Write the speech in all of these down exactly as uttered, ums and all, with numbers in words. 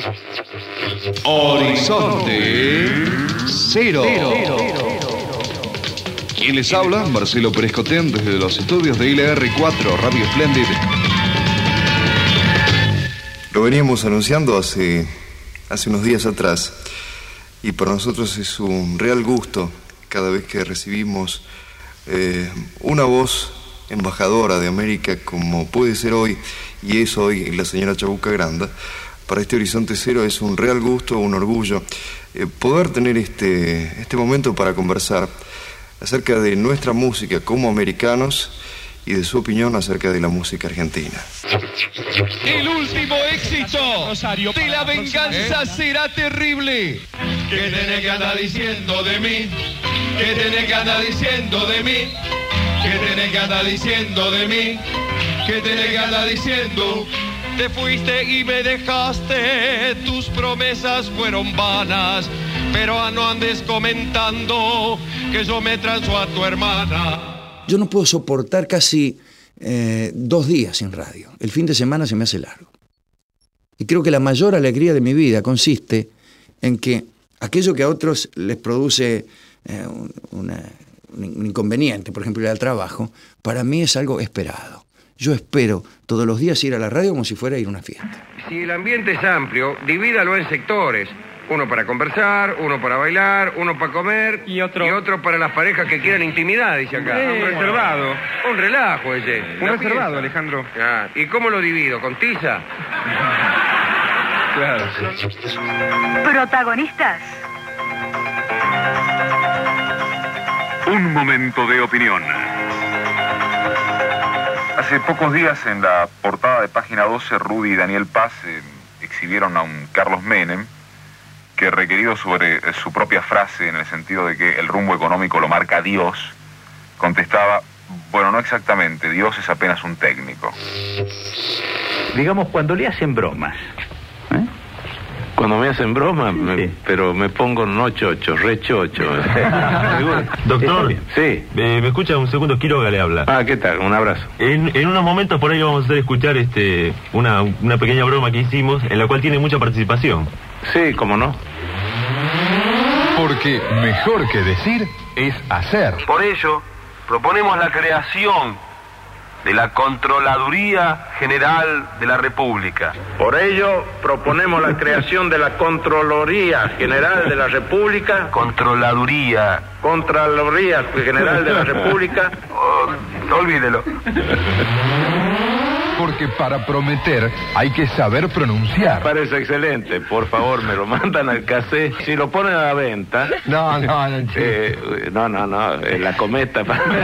Horizonte Cero. ¿Quién les habla? Marcelo Pérez Cotén, desde los estudios de L R cuatro, Radio Splendid. Lo veníamos anunciando hace, hace unos días atrás, y para nosotros es un real gusto cada vez que recibimos eh, una voz embajadora de América, como puede ser hoy, y es hoy la señora Chabuca Granda. Para este Horizonte Cero es un real gusto, un orgullo eh, poder tener este, este momento para conversar acerca de nuestra música como americanos y de su opinión acerca de la música argentina. El último éxito de La Venganza Será Terrible. ¿Qué tenés que andar diciendo de mí? ¿Qué tenés que andar diciendo de mí? ¿Qué tenés que andar diciendo de mí? ¿Qué tenés que andar diciendo? Te fuiste y me dejaste, tus promesas fueron vanas, pero no andes comentando que yo me transo a tu hermana. Yo no puedo soportar casi eh, dos días sin radio. El fin de semana se me hace largo. Y creo que la mayor alegría de mi vida consiste en que aquello que a otros les produce eh, un, una, un inconveniente, por ejemplo ir al trabajo, para mí es algo esperado. Yo espero todos los días ir a la radio como si fuera a ir a una fiesta. Si el ambiente es amplio, divídalo en sectores. Uno para conversar, uno para bailar, uno para comer y otro, y otro para las parejas que quieran intimidad, dice acá. Eh, un reservado. Un relajo ese. Un reservado, Alejandro. Ah, ¿y cómo lo divido? ¿Con tiza? Claro. Protagonistas. Un momento de opinión. Hace pocos días en la portada de Página doce, Rudy y Daniel Paz eh, exhibieron a un Carlos Menem que, requerido sobre eh, su propia frase en el sentido de que el rumbo económico lo marca Dios, contestaba, bueno, no exactamente, Dios es apenas un técnico. Digamos, cuando le hacen bromas, ¿eh? Cuando me hacen broma, me, sí. pero me pongo no chocho, re chocho. Doctor, sí. Eh, me escucha un segundo, Quiroga le habla. Ah, ¿qué tal? Un abrazo. En, en unos momentos por ahí vamos a hacer escuchar este una, una pequeña broma que hicimos, en la cual tiene mucha participación. Sí, cómo no. Porque mejor que decir es hacer. Por ello, proponemos la creación de la Controladuría General de la República. Por ello, proponemos la creación de la Controloría General de la República. Controladuría. Contraloría General de la República. Oh, olvídelo. Porque para prometer hay que saber pronunciar. Parece excelente. Por favor, me lo mandan al cassette. Si lo ponen a la venta. No, no, no. Eh, no, no, no. En la cometa.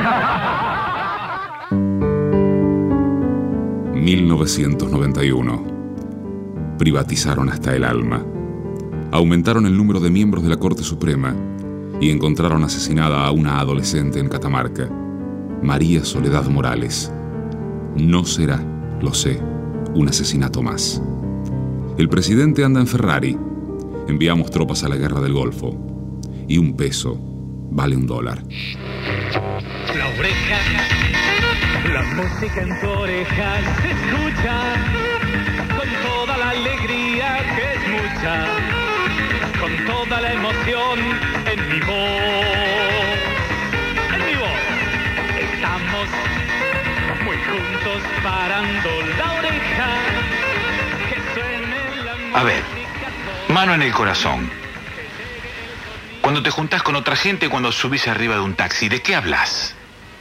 mil novecientos noventa y uno. Privatizaron hasta el alma. Aumentaron el número de miembros de la Corte Suprema y encontraron asesinada a una adolescente en Catamarca, María Soledad Morales. No será, lo sé, un asesinato más. El presidente anda en Ferrari. Enviamos tropas a la guerra del Golfo. Y un peso vale un dólar. La oreja, la música en tu oreja se escucha con toda la alegría que es mucha, con toda la emoción en mi voz. En mi voz estamos muy juntos parando la oreja que suene la música. A ver, mano en el corazón. Cuando te juntás con otra gente, cuando subís arriba de un taxi, ¿de qué hablas?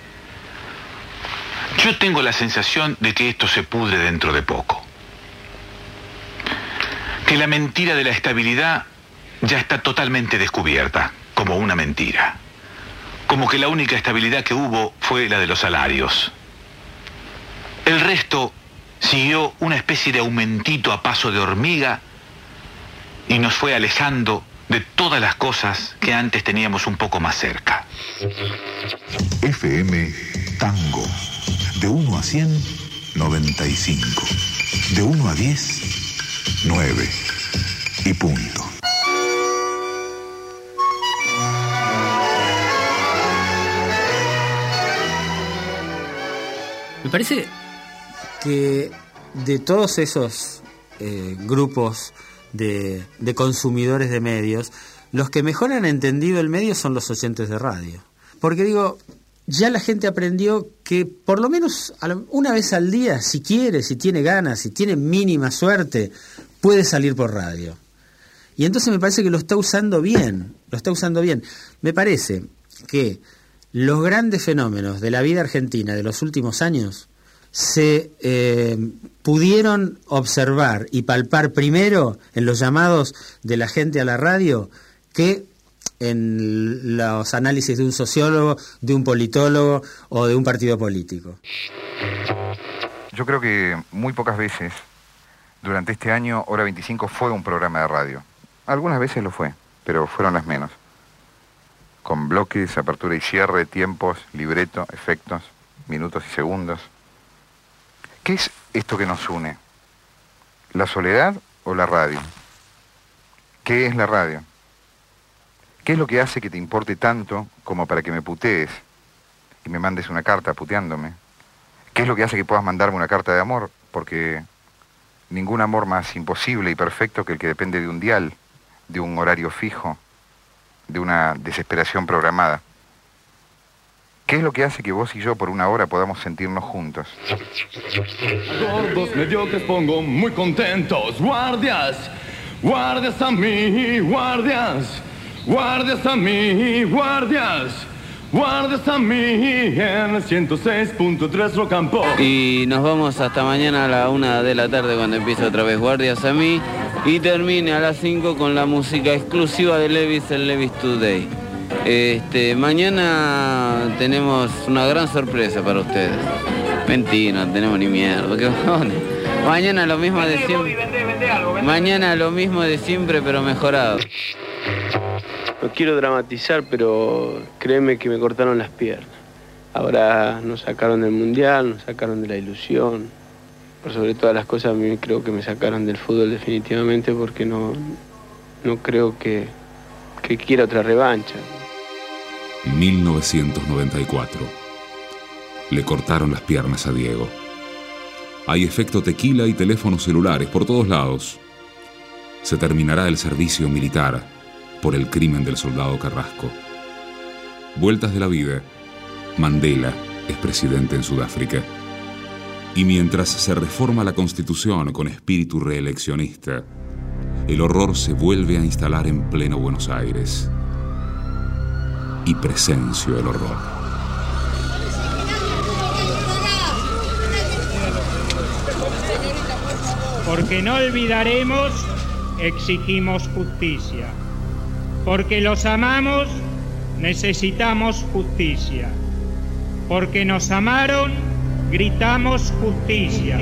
Yo tengo la sensación de que esto se pudre dentro de poco. Que la mentira de la estabilidad ya está totalmente descubierta, como una mentira. Como que la única estabilidad que hubo fue la de los salarios. El resto siguió una especie de aumentito a paso de hormiga y nos fue alejando de todas las cosas que antes teníamos un poco más cerca. F M Tango. De uno a cien, noventa y cinco. De uno a diez, nueve. Y punto. Me parece que de todos esos eh, grupos de, de consumidores de medios, los que mejor han entendido el medio son los oyentes de radio. Porque digo, ya la gente aprendió que por lo menos una vez al día, si quiere, si tiene ganas, si tiene mínima suerte, puede salir por radio. Y entonces me parece que lo está usando bien, lo está usando bien. Me parece que los grandes fenómenos de la vida argentina de los últimos años se eh, pudieron observar y palpar primero en los llamados de la gente a la radio que en los análisis de un sociólogo, de un politólogo o de un partido político. Yo creo que muy pocas veces durante este año Hora veinticinco fue un programa de radio. Algunas veces lo fue, pero fueron las menos. Con bloques, apertura y cierre, tiempos, libreto, efectos, minutos y segundos. ¿Qué es esto que nos une? ¿La soledad o la radio? ¿Qué es la radio? ¿Qué es lo que hace que te importe tanto como para que me putees y me mandes una carta puteándome? ¿Qué es lo que hace que puedas mandarme una carta de amor? Porque ningún amor más imposible y perfecto que el que depende de un dial, de un horario fijo, de una desesperación programada. ¿Qué es lo que hace que vos y yo por una hora podamos sentirnos juntos? Gordos mediocres pongo muy contentos. Guardias, guardias a mí, guardias. Guardias a mí, guardias. Guardias a mí en el ciento seis punto tres Rock and Pop. Y nos vamos hasta mañana a la una de la tarde cuando empiece otra vez Guardias a mí. Y termine a las cinco con la música exclusiva de Levis, el Levis Today. Este, mañana tenemos una gran sorpresa para ustedes. Mentira, no tenemos ni mierda. ¿Qué onda? Mañana lo mismo de siempre. Mañana lo mismo de siempre, pero mejorado. No quiero dramatizar, pero créeme que me cortaron las piernas. Ahora nos sacaron del Mundial, nos sacaron de la ilusión. Por sobre todas las cosas, a mí creo que me sacaron del fútbol definitivamente porque no, no creo que, que quiera otra revancha. mil novecientos noventa y cuatro. Le cortaron las piernas a Diego. Hay efecto tequila y teléfonos celulares por todos lados. Se terminará el servicio militar por el crimen del soldado Carrasco. Vueltas de la vida. Mandela es presidente en Sudáfrica. Y mientras se reforma la Constitución con espíritu reeleccionista, el horror se vuelve a instalar en pleno Buenos Aires. Y presencio el horror. Porque no olvidaremos, exigimos justicia. Porque los amamos, necesitamos justicia. Porque nos amaron, gritamos justicia.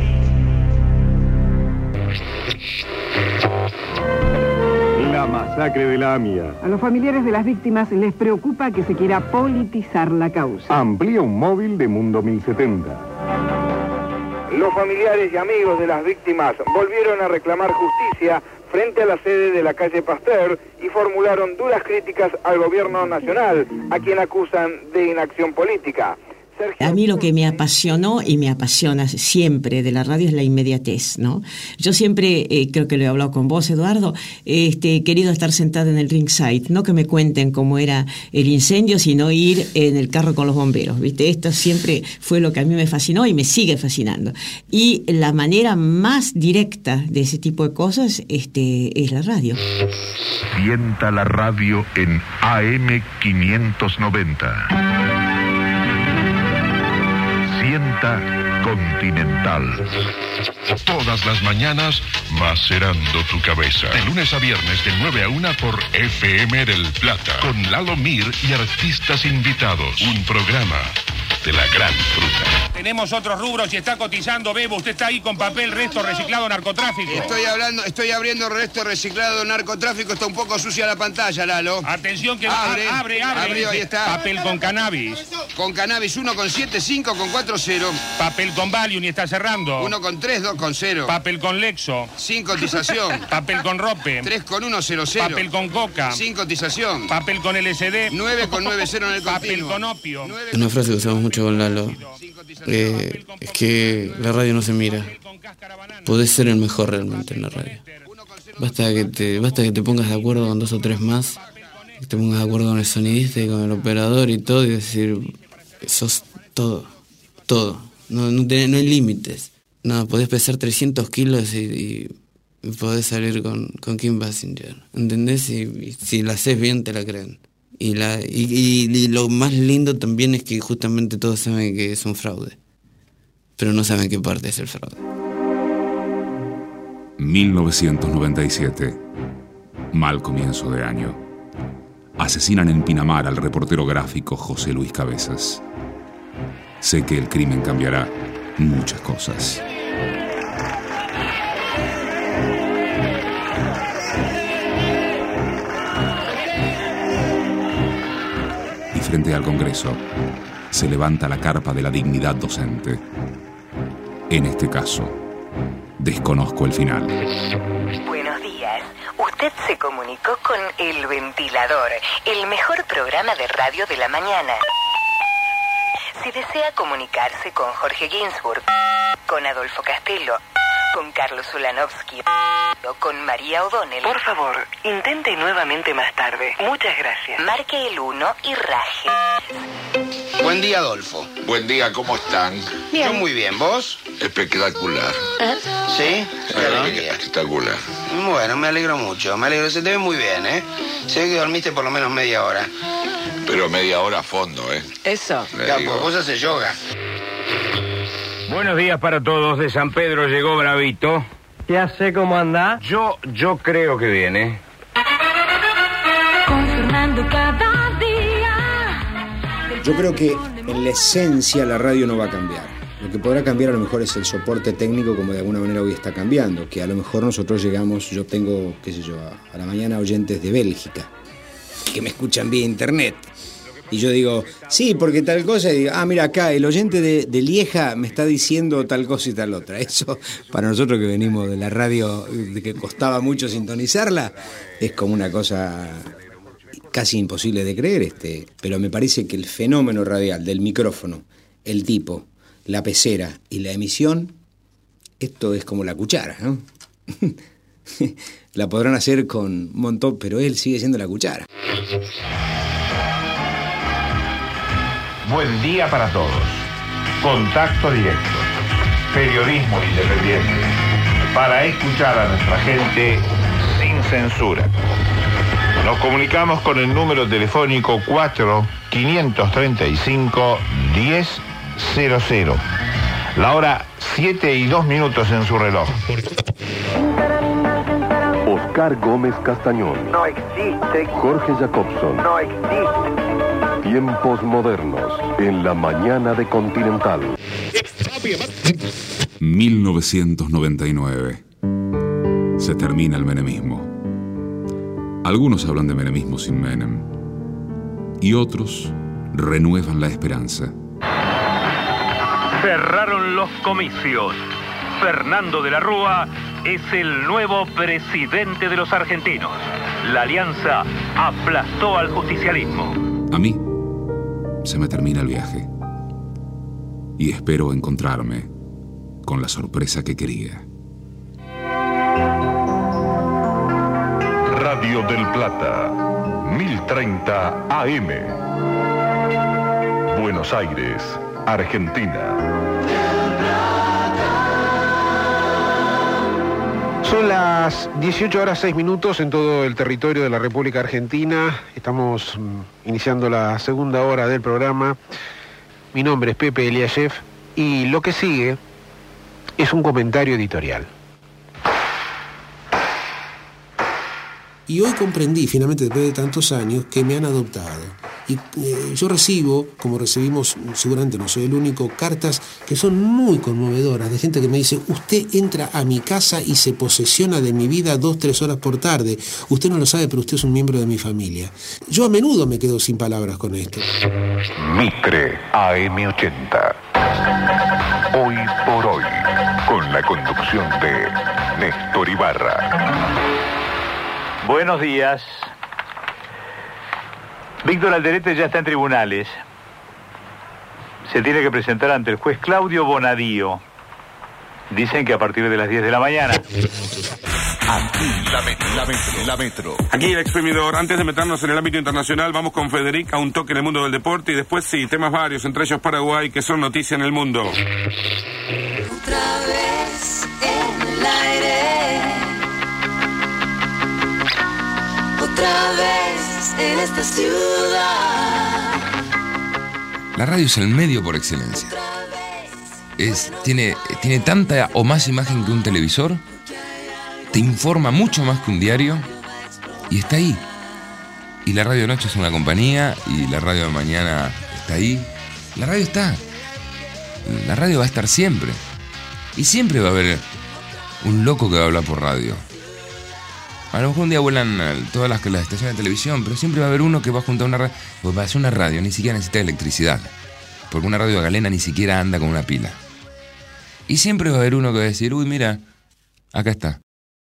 La masacre de la AMIA. A los familiares de las víctimas les preocupa que se quiera politizar la causa. Amplía un móvil de Mundo mil setenta. Los familiares y amigos de las víctimas volvieron a reclamar justicia frente a la sede de la calle Pasteur y formularon duras críticas al gobierno nacional, a quien acusan de inacción política. A mí lo que me apasionó y me apasiona siempre de la radio es la inmediatez, ¿no? Yo siempre, eh, creo que lo he hablado con vos, Eduardo, este, he querido estar sentada en el ringside, no que me cuenten cómo era el incendio, sino ir en el carro con los bomberos, ¿viste? Esto siempre fue lo que a mí me fascinó y me sigue fascinando. Y la manera más directa de ese tipo de cosas este, es la radio. Sienta la radio en A M quinientos noventa. Sienta Continental. Todas las mañanas, macerando tu cabeza. De lunes a viernes, de nueve a una por F M del Plata. Con Lalo Mir y artistas invitados. Un programa de la gran fruta. Tenemos otros rubros y está cotizando, Bebo. Usted está ahí con papel, resto reciclado, narcotráfico. Estoy hablando, estoy abriendo resto reciclado, narcotráfico. Está un poco sucia la pantalla, Lalo. Atención que abre, abre, abre. Abrió, ahí está. Papel con cannabis. Con cannabis, uno con siete, cinco con cuatro, cero. Papel con Valium y está cerrando. uno con tres, dos con cero. Papel con Lexo. Sin cotización. Papel con Rope. tres con uno, cero, cero. Papel con Coca. Sin cotización. Papel con L S D. nueve con nueve, cero en el continuo. Papel con opio. Una frase que usamos mucho con Lalo eh, es que la radio no se mira. Podés ser el mejor realmente en la radio. Basta que te, basta que te pongas de acuerdo con dos o tres más, que te pongas de acuerdo con el sonidista y con el operador y todo, y decir, sos todo, todo. No, no, tenés, no hay límites. No, podés pesar trescientos kilos y, y podés salir con, con Kim Basinger, ¿entendés? Y, y si la haces bien, te la creen. Y, la, y, y, y lo más lindo también es que justamente todos saben que es un fraude, pero no saben qué parte es el fraude. mil novecientos noventa y siete. Mal comienzo de año. Asesinan en Pinamar al reportero gráfico José Luis Cabezas. Sé que el crimen cambiará muchas cosas. Y frente al Congreso se levanta la carpa de la dignidad docente. En este caso, desconozco el final. Buenos días. Usted se comunicó con El Ventilador, el mejor programa de radio de la mañana. Si desea comunicarse con Jorge Ginsburg, con Adolfo Castello, con Carlos Ulanovsky o con María O'Donnell, por favor, intente nuevamente más tarde. Muchas gracias. Marque el uno y raje. Buen día, Adolfo. Buen día, ¿cómo están? Bien. Yo muy bien, ¿vos? Espectacular. ¿Eh? ¿Sí? Qué alegría. Espectacular. Bueno, me alegro mucho. Me alegro. Se te ve muy bien, ¿eh? Se ve que dormiste por lo menos media hora. Pero media hora a fondo, ¿eh? Eso. Capo, vos haces yoga. Buenos días para todos. De San Pedro llegó Bravito. Ya sé cómo anda. Yo, yo creo que viene. Con Fernando cada día. Yo creo que en la esencia la radio no va a cambiar. Lo que podrá cambiar a lo mejor es el soporte técnico, como de alguna manera hoy está cambiando. Que a lo mejor nosotros llegamos, yo tengo, qué sé yo, a, a la mañana oyentes de Bélgica que me escuchan vía internet. Y yo digo, sí, porque tal cosa, y digo, ah, mira acá, el oyente de, de Lieja me está diciendo tal cosa y tal otra. Eso, para nosotros que venimos de la radio, de que costaba mucho sintonizarla, es como una cosa casi imposible de creer, este. Pero me parece que el fenómeno radial del micrófono, el tipo, la pecera y la emisión, esto es como la cuchara, ¿no? La podrán hacer con un montón, pero él sigue siendo la cuchara. Buen día para todos. Contacto directo. Periodismo independiente. Para escuchar a nuestra gente sin censura. Nos comunicamos con el número telefónico cuatro quinientos treinta y cinco diez cero cero. La hora siete y dos minutos en su reloj. Oscar Gómez Castañón. No existe. Jorge Jacobson. No existe. Tiempos modernos en la mañana de Continental. mil novecientos noventa y nueve. Se termina el menemismo. Algunos hablan de menemismo sin Menem. Y otros renuevan la esperanza. Cerraron los comicios. Fernando de la Rúa es el nuevo presidente de los argentinos. La alianza aplastó al justicialismo. A mí se me termina el viaje. Y espero encontrarme con la sorpresa que quería. Radio del Plata, mil treinta A M. Buenos Aires, Argentina. Son las dieciocho horas seis minutos en todo el territorio de la República Argentina. Estamos iniciando la segunda hora del programa. Mi nombre es Pepe Eliashev y lo que sigue es un comentario editorial. Y hoy comprendí, finalmente, después de tantos años, que me han adoptado. Y eh, yo recibo, como recibimos, seguramente no soy el único, cartas que son muy conmovedoras, de gente que me dice, usted entra a mi casa y se posesiona de mi vida dos, tres horas por tarde. Usted no lo sabe, pero usted es un miembro de mi familia. Yo a menudo me quedo sin palabras con esto. Mitre A M ochenta. Hoy por hoy, con la conducción de Néstor Ibarra. Buenos días. Víctor Alderete ya está en tribunales. Se tiene que presentar ante el juez Claudio Bonadío. Dicen que a partir de las diez de la mañana. Aquí la metro, la metro, la metro. Aquí el exprimidor. Antes de meternos en el ámbito internacional, vamos con Federica, un toque en el mundo del deporte y después sí, temas varios, entre ellos Paraguay, que son noticia en el mundo. Otra vez en el aire. Otra vez en esta ciudad. La radio es el medio por excelencia. Es, tiene, tiene tanta o más imagen que un televisor, te informa mucho más que un diario y está ahí. Y la radio de noche es una compañía y la radio de mañana está ahí. La radio está. La radio va a estar siempre. Y siempre va a haber un loco que va a hablar por radio. A lo mejor un día vuelan todas las, las estaciones de televisión, pero siempre va a haber uno que va a juntar una radio. Pues para hacer una radio ni siquiera necesita electricidad, porque una radio galena ni siquiera anda con una pila. Y siempre va a haber uno que va a decir, uy, mira, acá está.